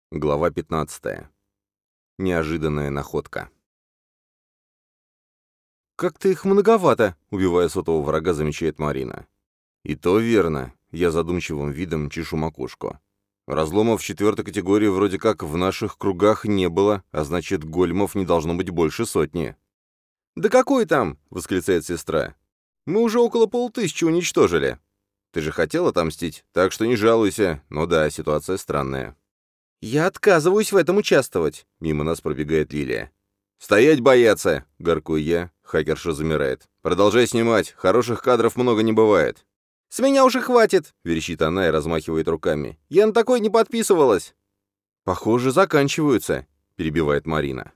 Глава 15. Неожиданная находка. «Как-то их многовато», — убивая сотого врага, замечает Марина. «И то верно», — я задумчивым видом чешу макушку. «Разломов четвертой категории вроде как в наших кругах не было, а значит, големов не должно быть больше сотни». «Да какой там?» — восклицает сестра. «Мы уже около 500 уничтожили. Ты же хотел отомстить, так что не жалуйся, но да, ситуация странная». «Я отказываюсь в этом участвовать», — мимо нас пробегает Лилия. «Стоять бояться!» — горкую я. Хакерша замирает. «Продолжай снимать, хороших кадров много не бывает». «С меня уже хватит!» — верещит она и размахивает руками. «Я на такое не подписывалась!» «Похоже, заканчиваются», — перебивает Марина.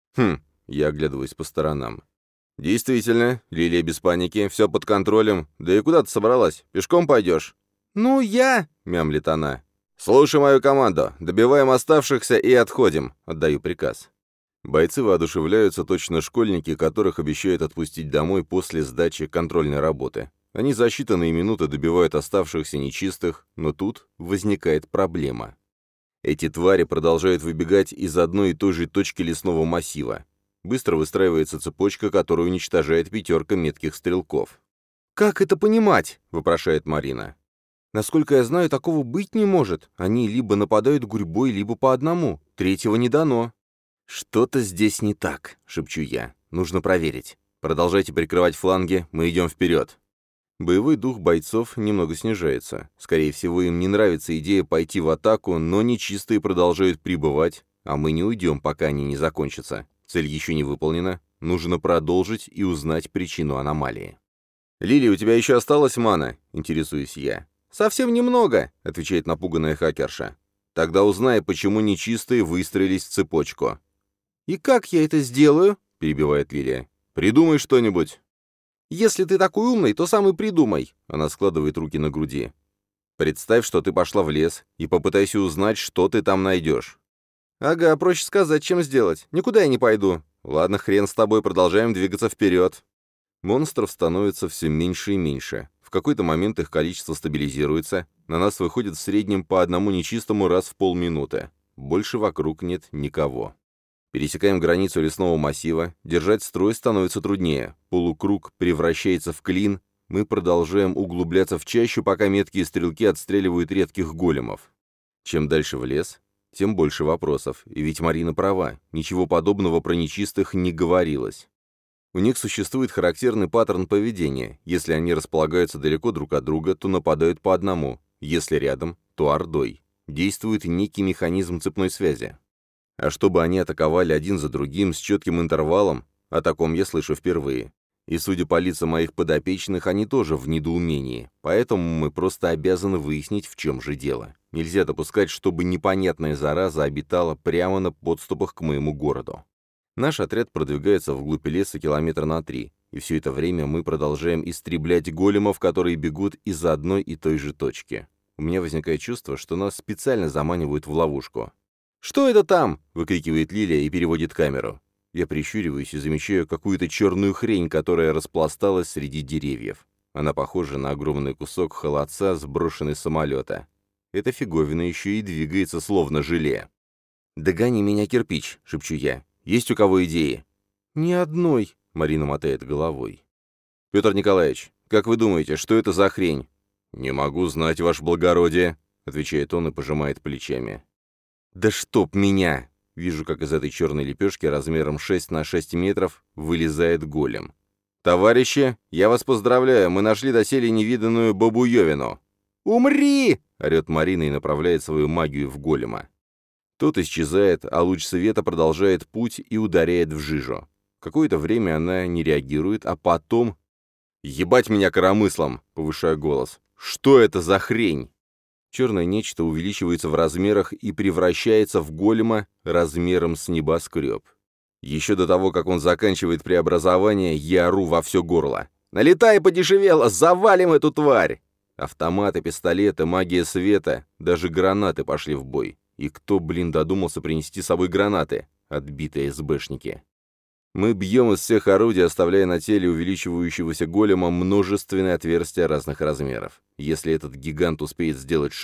Я оглядываюсь по сторонам. «Действительно, Лилия без паники, все под контролем. Да и куда ты собралась? Пешком пойдешь?» «Ну, я...» — мямлит она. «Слушай мою команду. Добиваем оставшихся и отходим», — отдаю приказ. Бойцы воодушевляются, точно школьники, которых обещают отпустить домой после сдачи контрольной работы. Они за считанные минуты добивают оставшихся нечистых, но тут возникает проблема. Эти твари продолжают выбегать из одной и той же точки лесного массива. Быстро выстраивается цепочка, которую уничтожает 5 метких стрелков. «Как это понимать?» — вопрошает Марина. «Насколько я знаю, такого быть не может. Они либо нападают гурьбой, либо по одному. Третьего не дано». «Что-то здесь не так», — шепчу я. «Нужно проверить. Продолжайте прикрывать фланги, мы идем вперед». Боевой дух бойцов немного снижается. Скорее всего, им не нравится идея пойти в атаку, но нечистые продолжают прибывать, а мы не уйдем, пока они не закончатся. Цель еще не выполнена. Нужно продолжить и узнать причину аномалии. «Лилия, у тебя еще осталась мана?» — интересуюсь я. «Совсем немного», — отвечает напуганная хакерша. «Тогда узнай, почему нечистые выстроились в цепочку». «И как я это сделаю?» — перебивает Лилия. «Придумай что-нибудь». «Если ты такой умный, то сам и придумай», — она складывает руки на груди. «Представь, что ты пошла в лес, и попытайся узнать, что ты там найдешь». «Ага, проще сказать, чем сделать. Никуда я не пойду». «Ладно, хрен с тобой, продолжаем двигаться вперед». Монстров становится все меньше и меньше. В какой-то момент их количество стабилизируется, на нас выходит в среднем по одному нечистому раз в полминуты. Больше вокруг нет никого. Пересекаем границу лесного массива, держать строй становится труднее, полукруг превращается в клин, мы продолжаем углубляться в чащу, пока меткие стрелки отстреливают редких големов. Чем дальше в лес, тем больше вопросов, и ведь Марина права, ничего подобного про нечистых не говорилось. У них существует характерный паттерн поведения. Если они располагаются далеко друг от друга, то нападают по одному. Если рядом, то ордой. Действует некий механизм цепной связи. А чтобы они атаковали один за другим с четким интервалом, о таком я слышу впервые. И судя по лицам моих подопечных, они тоже в недоумении. Поэтому мы просто обязаны выяснить, в чем же дело. Нельзя допускать, чтобы непонятная зараза обитала прямо на подступах к моему городу. Наш отряд продвигается вглубь леса километра на 3, и все это время мы продолжаем истреблять големов, которые бегут из одной и той же точки. У меня возникает чувство, что нас специально заманивают в ловушку. «Что это там?» — выкрикивает Лилия и переводит камеру. Я прищуриваюсь и замечаю какую-то черную хрень, которая распласталась среди деревьев. Она похожа на огромный кусок холодца, сброшенный с самолета. Эта фиговина еще и двигается, словно желе. «Догони меня, кирпич!» — шепчу я. «Есть у кого идеи?» «Ни одной», — Марина мотает головой. «Петр Николаевич, как вы думаете, что это за хрень?» «Не могу знать, ваше благородие», — отвечает он и пожимает плечами. «Да чтоб меня!» Вижу, как из этой черной лепешки размером 6 на 6 метров вылезает голем. «Товарищи, я вас поздравляю, мы нашли доселе невиданную бабуевину!» «Умри!» — орет Марина и направляет свою магию в голема. Тот исчезает, а луч света продолжает путь и ударяет в жижу. Какое-то время она не реагирует, а потом... «Ебать меня коромыслом!» — повышаю голос. «Что это за хрень?» Черное нечто увеличивается в размерах и превращается в голема размером с небоскреб. Еще до того, как он заканчивает преобразование, я ору во все горло. «Налетай, подешевело! Завалим эту тварь!» Автоматы, пистолеты, магия света, даже гранаты пошли в бой. И кто, додумался принести с собой гранаты? Отбитые СБшники. Мы бьем из всех орудий, оставляя на теле увеличивающегося голема множественные отверстия разных размеров. Если этот гигант успеет сделать шаг,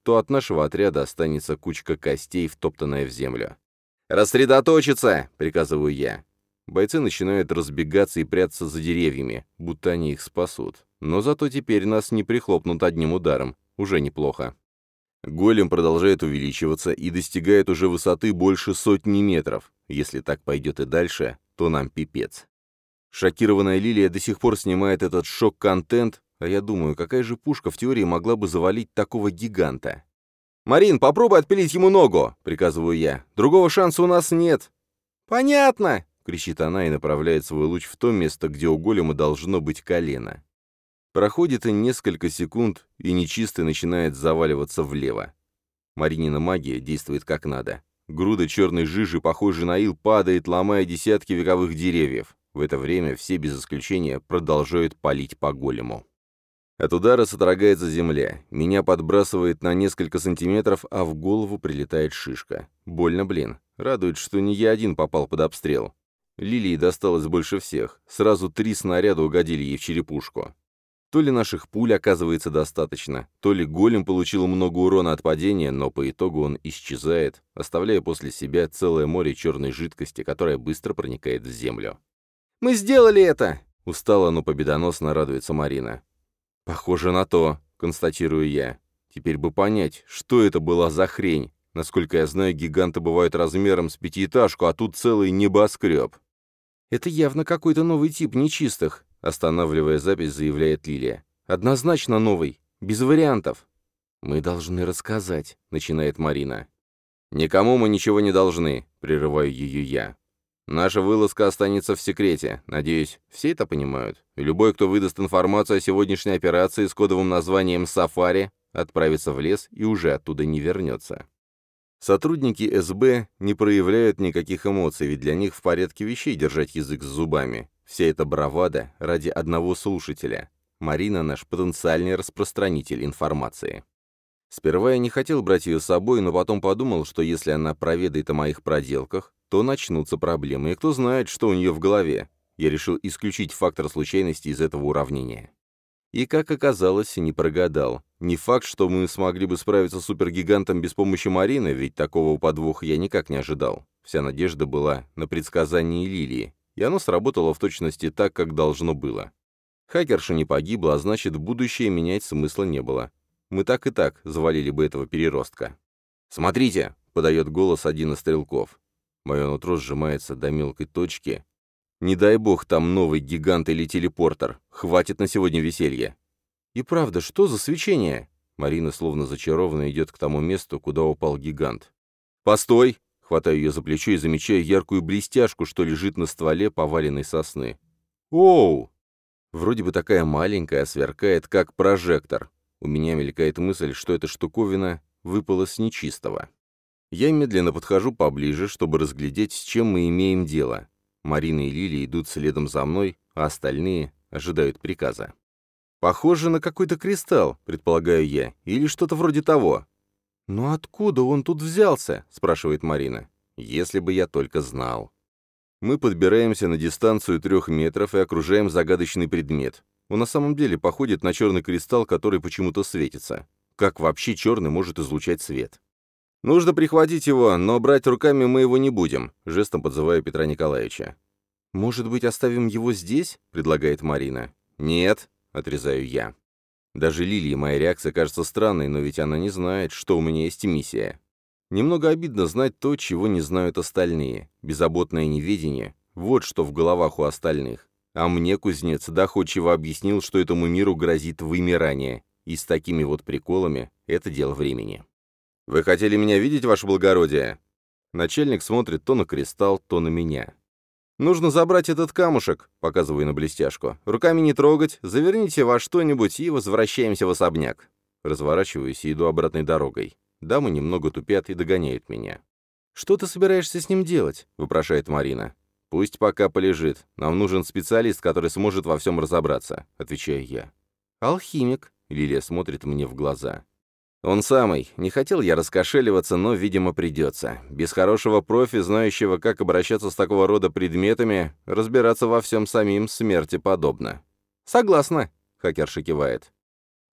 то от нашего отряда останется кучка костей, втоптанная в землю. «Рассредоточиться!» — приказываю я. Бойцы начинают разбегаться и прятаться за деревьями, будто они их спасут. Но зато теперь нас не прихлопнут одним ударом. Уже неплохо. Голем продолжает увеличиваться и достигает уже высоты больше 100 метров. Если так пойдет и дальше, то нам пипец. Шокированная Лилия до сих пор снимает этот шок-контент, а я думаю, какая же пушка в теории могла бы завалить такого гиганта? «Марин, попробуй отпилить ему ногу!» — приказываю я. «Другого шанса у нас нет!» «Понятно!» — кричит она и направляет свой луч в то место, где у голема должно быть колено. Проходит и несколько секунд, и нечистый начинает заваливаться влево. Маринина магия действует как надо. Груда черной жижи, похожей на ил, падает, ломая десятки вековых деревьев. В это время все без исключения продолжают палить по голему. От удара содрогается земля. Меня подбрасывает на несколько сантиметров, а в голову прилетает шишка. Больно, блин. Радует, что не я один попал под обстрел. Лилии досталось больше всех. Сразу 3 снаряда угодили ей в черепушку. То ли наших пуль оказывается достаточно, то ли голем получил много урона от падения, но по итогу он исчезает, оставляя после себя целое море черной жидкости, которая быстро проникает в землю. «Мы сделали это!» — устало, но победоносно радуется Марина. «Похоже на то», — констатирую я. «Теперь бы понять, что это была за хрень. Насколько я знаю, гиганты бывают размером с 5-этажку, а тут целый небоскреб». «Это явно какой-то новый тип нечистых», — останавливая запись, заявляет Лилия. «Однозначно новый. Без вариантов». «Мы должны рассказать», — начинает Марина. «Никому мы ничего не должны», — прерываю ее я. «Наша вылазка останется в секрете. Надеюсь, все это понимают. И любой, кто выдаст информацию о сегодняшней операции с кодовым названием «Сафари», отправится в лес и уже оттуда не вернется». Сотрудники СБ не проявляют никаких эмоций, ведь для них в порядке вещей держать язык с зубами. Вся эта бравада ради одного слушателя. Марина — наш потенциальный распространитель информации. Сперва я не хотел брать ее с собой, но потом подумал, что если она проведает о моих проделках, то начнутся проблемы, и кто знает, что у нее в голове. Я решил исключить фактор случайности из этого уравнения. И, как оказалось, не прогадал. Не факт, что мы смогли бы справиться с супергигантом без помощи Марины, ведь такого подвоха я никак не ожидал. Вся надежда была на предсказании Лилии, и оно сработало в точности так, как должно было. Хакерша не погибла, а значит, будущее менять смысла не было. Мы так и так завалили бы этого переростка. «Смотрите!» — подает голос один из стрелков. Мое нутро сжимается до мелкой точки. Не дай бог там новый гигант или телепортер. Хватит на сегодня веселья. И правда, что за свечение? Марина, словно зачарованно, идет к тому месту, куда упал гигант. «Постой!» — хватаю ее за плечо и замечаю яркую блестяшку, что лежит на стволе поваленной сосны. «Оу!» Вроде бы такая маленькая, сверкает, как прожектор. У меня мелькает мысль, что эта штуковина выпала с нечистого. Я медленно подхожу поближе, чтобы разглядеть, с чем мы имеем дело. Марина и Лилия идут следом за мной, а остальные ожидают приказа. «Похоже на какой-то кристалл», — предполагаю я, — «или что-то вроде того». «Но откуда он тут взялся?» — спрашивает Марина. «Если бы я только знал». Мы подбираемся на дистанцию 3 метров и окружаем загадочный предмет. Он на самом деле походит на черный кристалл, который почему-то светится. Как вообще черный может излучать свет? «Нужно прихватить его, но брать руками мы его не будем», — жестом подзываю Петра Николаевича. «Может быть, оставим его здесь?» — предлагает Марина. «Нет», — отрезаю я. Даже Лилии моя реакция кажется странной, но ведь она не знает, что у меня есть миссия. Немного обидно знать то, чего не знают остальные. Беззаботное неведение — вот что в головах у остальных. А мне кузнец доходчиво объяснил, что этому миру грозит вымирание. И с такими вот приколами это дело времени. «Вы хотели меня видеть, ваше благородие?» Начальник смотрит то на кристалл, то на меня. «Нужно забрать этот камушек», — показываю на блестяшку. «Руками не трогать, заверните во что-нибудь и возвращаемся в особняк». Разворачиваюсь и иду обратной дорогой. Дамы немного тупят и догоняют меня. «Что ты собираешься с ним делать?» — вопрошает Марина. «Пусть пока полежит. Нам нужен специалист, который сможет во всем разобраться», — отвечаю я. «Алхимик», — Лилия смотрит мне в глаза. «Он самый. Не хотел я раскошеливаться, но, видимо, придется. Без хорошего профи, знающего, как обращаться с такого рода предметами, разбираться во всем самим смерти подобно». «Согласна», — хакерша кивает.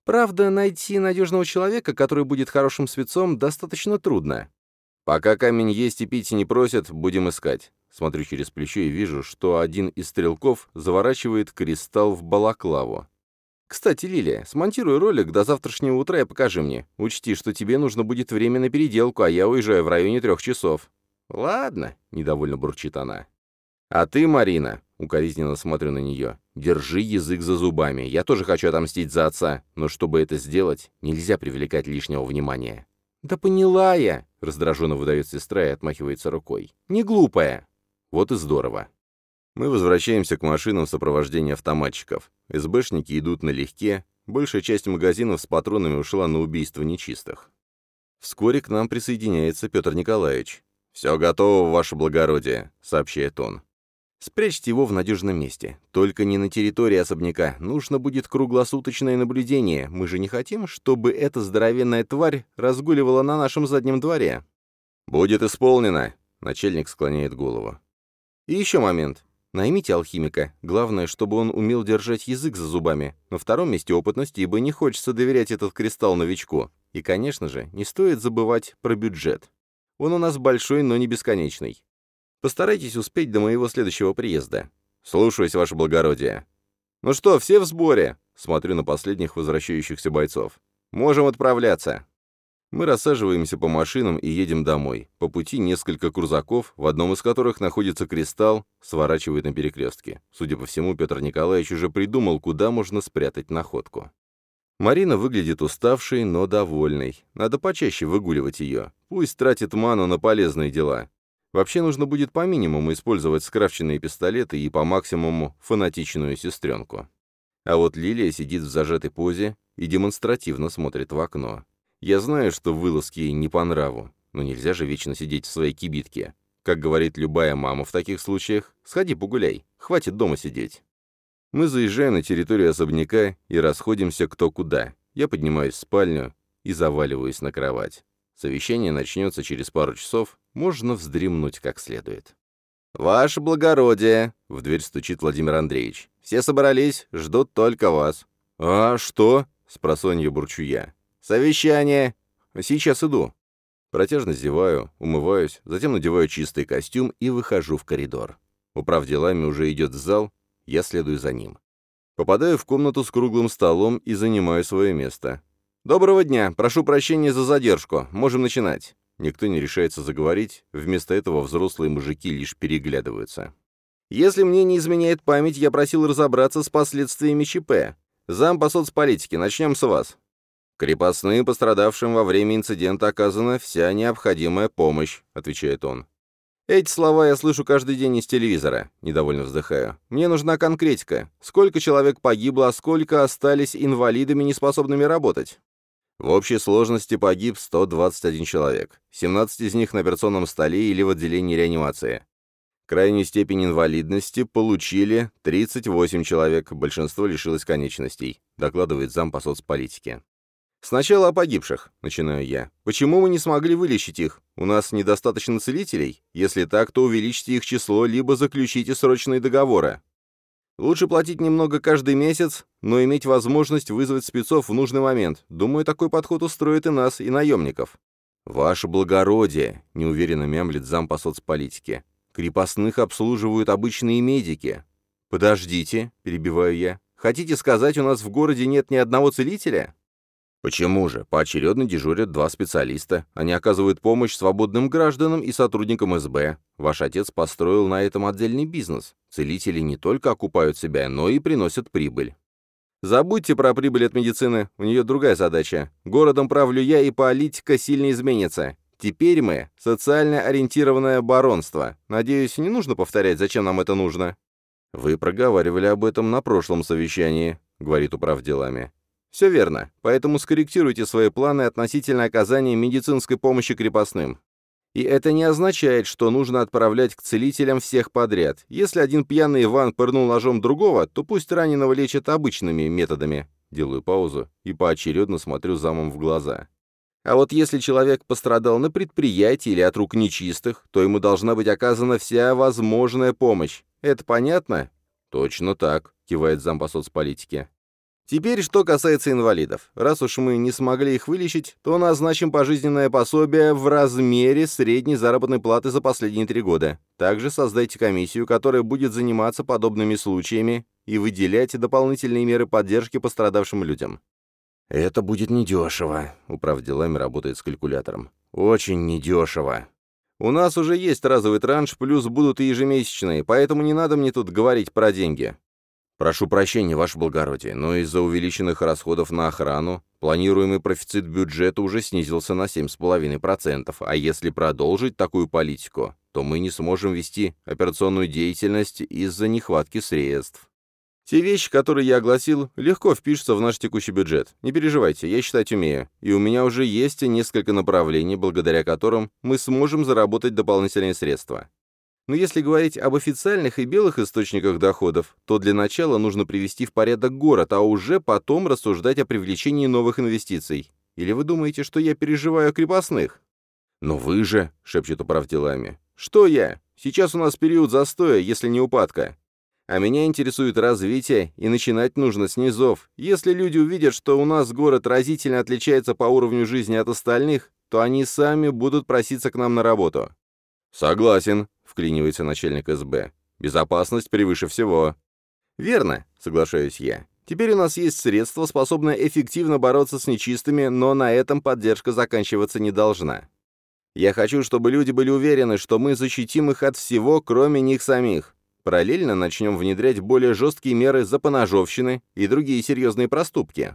Правда, найти надежного человека, который будет хорошим спецом, достаточно трудно. Пока камень есть и пить не просят, будем искать. Смотрю через плечо и вижу, что один из стрелков заворачивает кристалл в балаклаву. Кстати, Лилия, смонтируй ролик до завтрашнего утра и покажи мне. Учти, что тебе нужно будет время на переделку, а я уезжаю в районе 3 часов. Ладно, недовольно бурчит она. А ты, Марина, укоризненно смотрю на нее, держи язык за зубами. Я тоже хочу отомстить за отца, но чтобы это сделать, нельзя привлекать лишнего внимания. Да поняла я, раздраженно выдает сестра и отмахивается рукой. Не глупая. Вот и здорово. Мы возвращаемся к машинам в сопровождении автоматчиков. СБшники идут налегке, большая часть магазинов с патронами ушла на убийство нечистых. Вскоре к нам присоединяется Петр Николаевич. «Все готово, ваше благородие», — сообщает он. «Спрячьте его в надежном месте. Только не на территории особняка. Нужно будет круглосуточное наблюдение. Мы же не хотим, чтобы эта здоровенная тварь разгуливала на нашем заднем дворе». «Будет исполнено», — начальник склоняет голову. «И еще момент. Наймите алхимика. Главное, чтобы он умел держать язык за зубами. На втором месте опытность, ибо не хочется доверять этот кристалл новичку. И, конечно же, не стоит забывать про бюджет. Он у нас большой, но не бесконечный. Постарайтесь успеть до моего следующего приезда. Слушаюсь, ваше благородие. Ну что, все в сборе?» Смотрю на последних возвращающихся бойцов. «Можем отправляться». Мы рассаживаемся по машинам и едем домой. По пути несколько крузаков, в одном из которых находится кристалл, сворачивает на перекрестке. Судя по всему, Петр Николаевич уже придумал, куда можно спрятать находку. Марина выглядит уставшей, но довольной. Надо почаще выгуливать ее. Пусть тратит ману на полезные дела. Вообще нужно будет по минимуму использовать скрафченные пистолеты и по максимуму фанатичную сестренку. А вот Лилия сидит в зажатой позе и демонстративно смотрит в окно. Я знаю, что вылазки ей не по нраву, но нельзя же вечно сидеть в своей кибитке. Как говорит любая мама в таких случаях, сходи погуляй, хватит дома сидеть. Мы заезжаем на территорию особняка и расходимся кто куда. Я поднимаюсь в спальню и заваливаюсь на кровать. Совещание начнется через пару часов, можно вздремнуть как следует. «Ваше благородие!» — в дверь стучит Владимир Андреевич. «Все собрались, ждут только вас». «А что?» — спросонья бурчу я. «Совещание! Сейчас иду». Протяжно зеваю, умываюсь, затем надеваю чистый костюм и выхожу в коридор. Управ делами уже идет в зал, я следую за ним. Попадаю в комнату с круглым столом и занимаю свое место. «Доброго дня! Прошу прощения за задержку. Можем начинать». Никто не решается заговорить, вместо этого взрослые мужики лишь переглядываются. «Если мне не изменяет память, я просил разобраться с последствиями ЧП. Зам по соцполитике, начнем с вас». «Крепостным, пострадавшим во время инцидента, оказана вся необходимая помощь», — отвечает он. «Эти слова я слышу каждый день из телевизора», — недовольно вздыхаю. «Мне нужна конкретика. Сколько человек погибло, а сколько остались инвалидами, неспособными работать?» В общей сложности погиб 121 человек. 17 из них на операционном столе или в отделении реанимации. Крайнюю степень инвалидности получили 38 человек, большинство лишилось конечностей, докладывает зам по соцполитике. «Сначала о погибших», — начинаю я. «Почему мы не смогли вылечить их? У нас недостаточно целителей? Если так, то увеличьте их число, либо заключите срочные договоры. Лучше платить немного каждый месяц, но иметь возможность вызвать спецов в нужный момент. Думаю, такой подход устроит и нас, и наемников». «Ваше благородие», — неуверенно мямлит зам по соцполитике. «Крепостных обслуживают обычные медики». «Подождите», — перебиваю я. «Хотите сказать, у нас в городе нет ни одного целителя?» «Почему же? Поочередно дежурят 2 специалиста. Они оказывают помощь свободным гражданам и сотрудникам СБ. Ваш отец построил на этом отдельный бизнес. Целители не только окупают себя, но и приносят прибыль». «Забудьте про прибыль от медицины, у нее другая задача. Городом правлю я, и политика сильно изменится. Теперь мы — социально ориентированное баронство. Надеюсь, не нужно повторять, зачем нам это нужно?» «Вы проговаривали об этом на прошлом совещании», — говорит управ делами. «Все верно, поэтому скорректируйте свои планы относительно оказания медицинской помощи крепостным. И это не означает, что нужно отправлять к целителям всех подряд. Если один пьяный Иван пырнул ножом другого, то пусть раненого лечат обычными методами». Делаю паузу и поочередно смотрю замом в глаза. «А вот если человек пострадал на предприятии или от рук нечистых, то ему должна быть оказана вся возможная помощь. Это понятно?» «Точно так», — кивает зам по соцполитике. Теперь, что касается инвалидов. Раз уж мы не смогли их вылечить, то назначим пожизненное пособие в размере средней заработной платы за последние 3 года. Также создайте комиссию, которая будет заниматься подобными случаями и выделять дополнительные меры поддержки пострадавшим людям. «Это будет недешево», — управ делами работает с калькулятором. «Очень недешево. У нас уже есть разовый транш, плюс будут и ежемесячные, поэтому не надо мне тут говорить про деньги. Прошу прощения, ваше благородие, но из-за увеличенных расходов на охрану планируемый профицит бюджета уже снизился на 7,5%, а если продолжить такую политику, то мы не сможем вести операционную деятельность из-за нехватки средств. Те вещи, которые я огласил, легко впишутся в наш текущий бюджет. Не переживайте, я считать умею, и у меня уже есть несколько направлений, благодаря которым мы сможем заработать дополнительные средства. Но если говорить об официальных и белых источниках доходов, то для начала нужно привести в порядок город, а уже потом рассуждать о привлечении новых инвестиций. Или вы думаете, что я переживаю о крепостных? «Но вы же», — шепчет управ делами. «Что я? Сейчас у нас период застоя, если не упадка. А меня интересует развитие, и начинать нужно с низов. Если люди увидят, что у нас город разительно отличается по уровню жизни от остальных, то они сами будут проситься к нам на работу». «Согласен», — вклинивается начальник СБ. «Безопасность превыше всего». «Верно», — соглашаюсь я. «Теперь у нас есть средства, способные эффективно бороться с нечистыми, но на этом поддержка заканчиваться не должна. Я хочу, чтобы люди были уверены, что мы защитим их от всего, кроме них самих. Параллельно начнем внедрять более жесткие меры за поножовщины и другие серьезные проступки».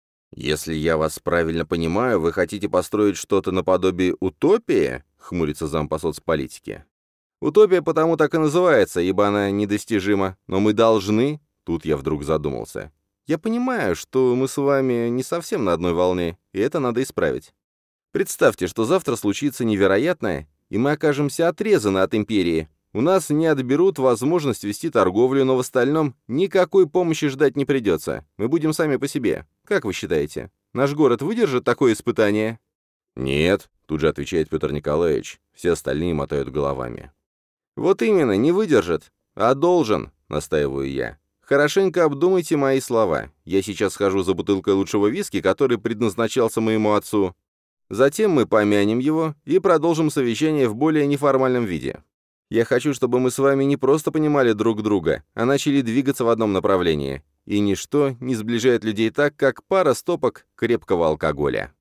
«Если я вас правильно понимаю, вы хотите построить что-то наподобие утопии?» — хмурится зам по соцполитике. «Утопия потому так и называется, ибо она недостижима. Но мы должны...» Тут я вдруг задумался. «Я понимаю, что мы с вами не совсем на одной волне, и это надо исправить. Представьте, что завтра случится невероятное, и мы окажемся отрезаны от империи. У нас не отберут возможность вести торговлю, но в остальном никакой помощи ждать не придется. Мы будем сами по себе. Как вы считаете, наш город выдержит такое испытание?» «Нет», — тут же отвечает Петр Николаевич. Все остальные мотают головами. «Вот именно, не выдержит, а должен», — настаиваю я. «Хорошенько обдумайте мои слова. Я сейчас схожу за бутылкой лучшего виски, который предназначался моему отцу. Затем мы помянем его и продолжим совещание в более неформальном виде. Я хочу, чтобы мы с вами не просто понимали друг друга, а начали двигаться в одном направлении. И ничто не сближает людей так, как пара стопок крепкого алкоголя».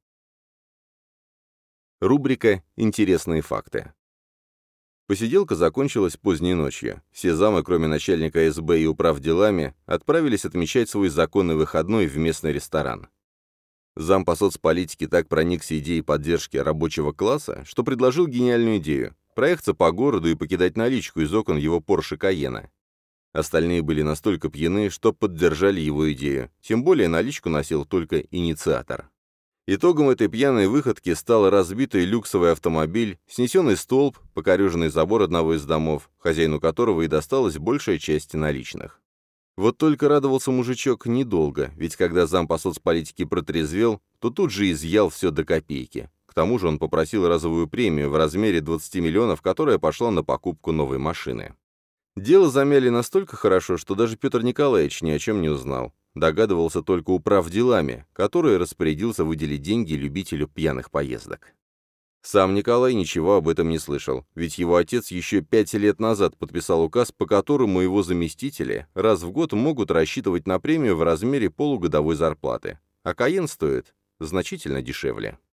Рубрика «Интересные факты». Посиделка закончилась поздней ночью. Все замы, кроме начальника СБ и управ делами, отправились отмечать свой законный выходной в местный ресторан. Зам по соцполитике так проникся идеей поддержки рабочего класса, что предложил гениальную идею – проехаться по городу и покидать наличку из окон его Порше Кайена. Остальные были настолько пьяны, что поддержали его идею, тем более наличку носил только инициатор. Итогом этой пьяной выходки стал разбитый люксовый автомобиль, снесенный столб, покореженный забор одного из домов, хозяину которого и досталась большая часть наличных. Вот только радовался мужичок недолго, ведь когда зам по соцполитике протрезвел, то тут же изъял все до копейки. К тому же он попросил разовую премию в размере 20 миллионов, которая пошла на покупку новой машины. Дело замяли настолько хорошо, что даже Петр Николаевич ни о чем не узнал. Догадывался только управ делами, который распорядился выделить деньги любителю пьяных поездок. Сам Николай ничего об этом не слышал, ведь его отец еще 5 лет назад подписал указ, по которому его заместители раз в год могут рассчитывать на премию в размере полугодовой зарплаты, а Кайен стоит значительно дешевле.